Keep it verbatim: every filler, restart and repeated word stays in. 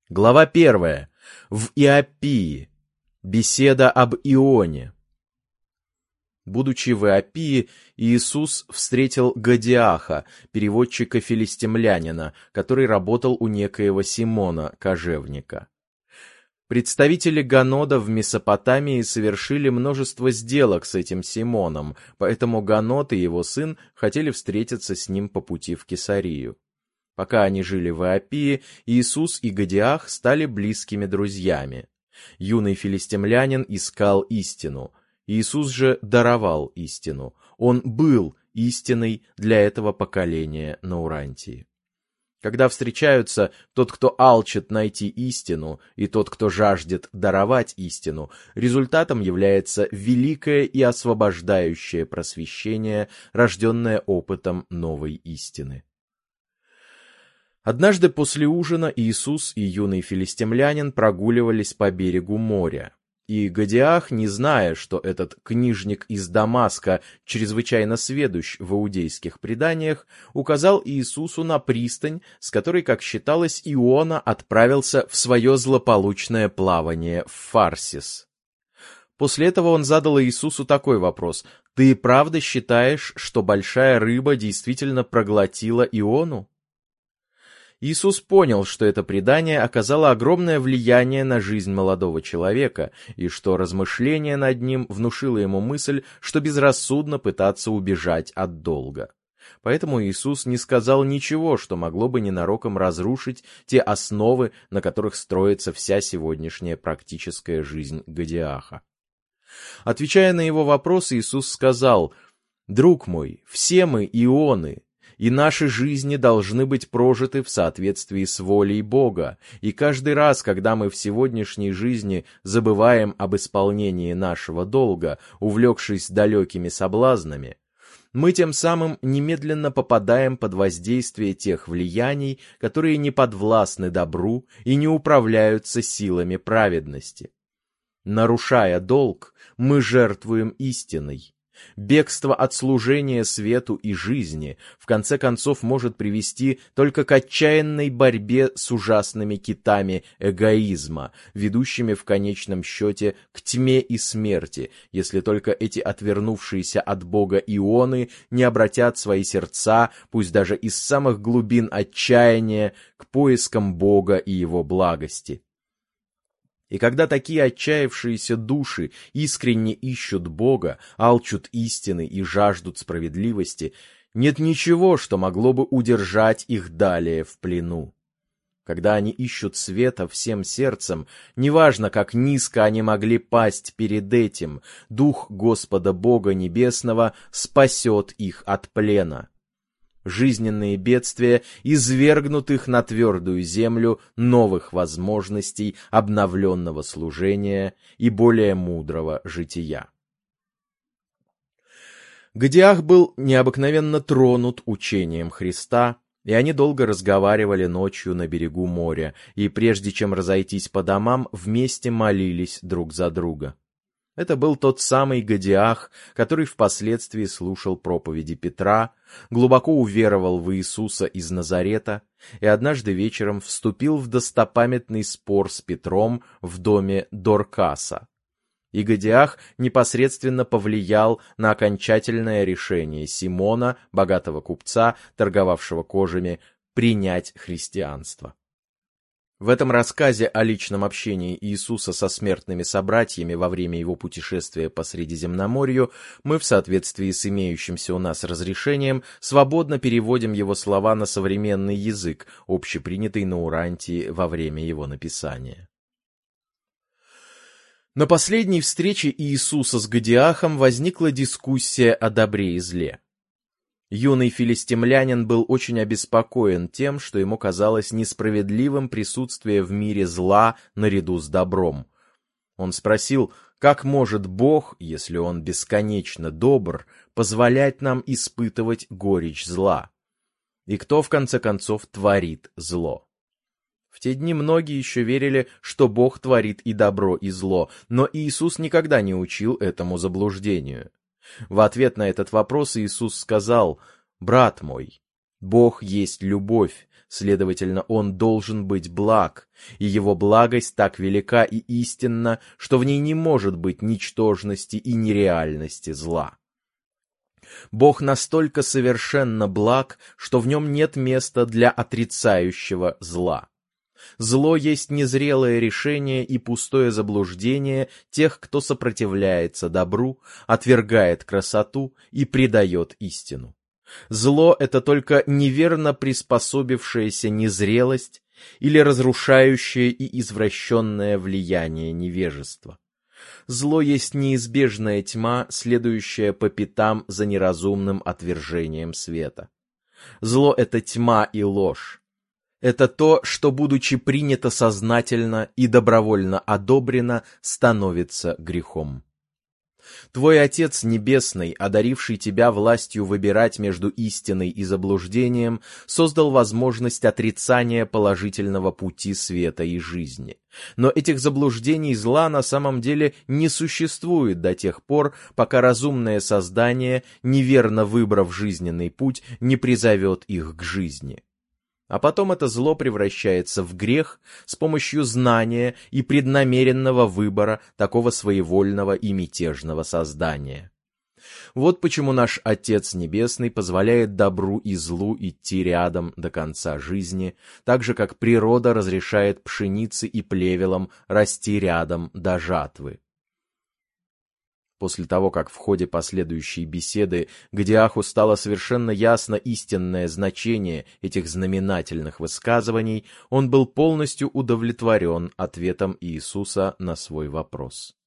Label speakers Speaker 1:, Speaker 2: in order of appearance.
Speaker 1: Глава первая. В Иопии. Беседа об Ионе. Будучи в Иопии, Иисус встретил Годиаха, переводчика-филистимлянина, который работал у некоего Симона, кожевника. Представители Ганода в Месопотамии совершили множество сделок с этим Симоном, поэтому Ганод и его сын хотели встретиться с ним по пути в Кесарию. Пока они жили в Иопии, Иисус и Годиах стали близкими друзьями. Юный филистимлянин искал истину. Иисус же даровал истину. Он был истиной для этого поколения на Урантии. Когда встречаются тот, кто алчит найти истину, и тот, кто жаждет даровать истину, результатом является великое и освобождающее просвещение, рожденное опытом новой истины. Однажды после ужина Иисус и юный филистимлянин прогуливались по берегу моря. И Годиах, не зная, что этот книжник из Дамаска чрезвычайно сведущ в иудейских преданиях, указал Иисусу на пристань, с которой, как считалось, Иона отправился в свое злополучное плавание в Фарсис. После этого он задал Иисусу такой вопрос: «Ты правда считаешь, что большая рыба действительно проглотила Иону?» Иисус понял, что это предание оказало огромное влияние на жизнь молодого человека, и что размышление над ним внушило ему мысль, что безрассудно пытаться убежать от долга. Поэтому Иисус не сказал ничего, что могло бы ненароком разрушить те основы, на которых строится вся сегодняшняя практическая жизнь Годиаха. Отвечая на его вопрос, Иисус сказал: «Друг мой, все мы ионы, и наши жизни должны быть прожиты в соответствии с волей Бога, и каждый раз, когда мы в сегодняшней жизни забываем об исполнении нашего долга, увлекшись далекими соблазнами, мы тем самым немедленно попадаем под воздействие тех влияний, которые не подвластны добру и не управляются силами праведности. Нарушая долг, мы жертвуем истиной. Бегство от служения свету и жизни в конце концов может привести только к отчаянной борьбе с ужасными китами эгоизма, ведущими в конечном счете к тьме и смерти, если только эти отвернувшиеся от Бога ионы не обратят свои сердца, пусть даже из самых глубин отчаяния, к поискам Бога и Его благости. И когда такие отчаявшиеся души искренне ищут Бога, алчут истины и жаждут справедливости, нет ничего, что могло бы удержать их далее в плену. Когда они ищут света всем сердцем, неважно, как низко они могли пасть перед этим, Дух Господа Бога Небесного спасет их от плена. Жизненные бедствия извергнут их на твердую землю новых возможностей обновленного служения и более мудрого жития. Годиах был необыкновенно тронут учением Христа, и они долго разговаривали ночью на берегу моря, и прежде чем разойтись по домам, вместе молились друг за друга. Это был тот самый Годиах, который впоследствии слушал проповеди Петра, глубоко уверовал в Иисуса из Назарета и однажды вечером вступил в достопамятный спор с Петром в доме Доркаса. И Годиах непосредственно повлиял на окончательное решение Симона, богатого купца, торговавшего кожами, принять христианство. В этом рассказе о личном общении Иисуса со смертными собратьями во время его путешествия по Средиземноморью мы в соответствии с имеющимся у нас разрешением свободно переводим его слова на современный язык, общепринятый на Урантии во время его написания. На последней встрече Иисуса с Годиахом возникла дискуссия о добре и зле. Юный филистимлянин был очень обеспокоен тем, что ему казалось несправедливым присутствие в мире зла наряду с добром. Он спросил, как может Бог, если Он бесконечно добр, позволять нам испытывать горечь зла? И кто, в конце концов, творит зло? В те дни многие еще верили, что Бог творит и добро, и зло, но Иисус никогда не учил этому заблуждению. В ответ на этот вопрос Иисус сказал: «Брат мой, Бог есть любовь, Следовательно, он должен быть благ, и его благость так велика и истинна, что в ней не может быть ничтожности и нереальности зла. Бог настолько совершенно благ, что в нем нет места для отрицающего зла. Зло есть незрелое решение и пустое заблуждение тех, кто сопротивляется добру, отвергает красоту и предает истину. Зло — это только неверно приспособившаяся незрелость или разрушающее и извращенное влияние невежества. Зло есть неизбежная тьма, следующая по пятам за неразумным отвержением света. Зло — это тьма и ложь. Это то, что, будучи принято сознательно и добровольно одобрено, становится грехом. Твой Отец Небесный, одаривший тебя властью выбирать между истиной и заблуждением, создал возможность отрицания положительного пути света и жизни. Но этих заблуждений зла на самом деле не существует до тех пор, пока разумное создание, неверно выбрав жизненный путь, не призовет их к жизни. А потом это зло превращается в грех с помощью знания и преднамеренного выбора такого своевольного и мятежного создания. Вот почему наш Отец Небесный позволяет добру и злу идти рядом до конца жизни, так же, как природа разрешает пшенице и плевелам расти рядом до жатвы. После того, как в ходе последующей беседы Годиаху стало совершенно ясно истинное значение этих знаменательных высказываний, он был полностью удовлетворен ответом Иисуса на свой вопрос.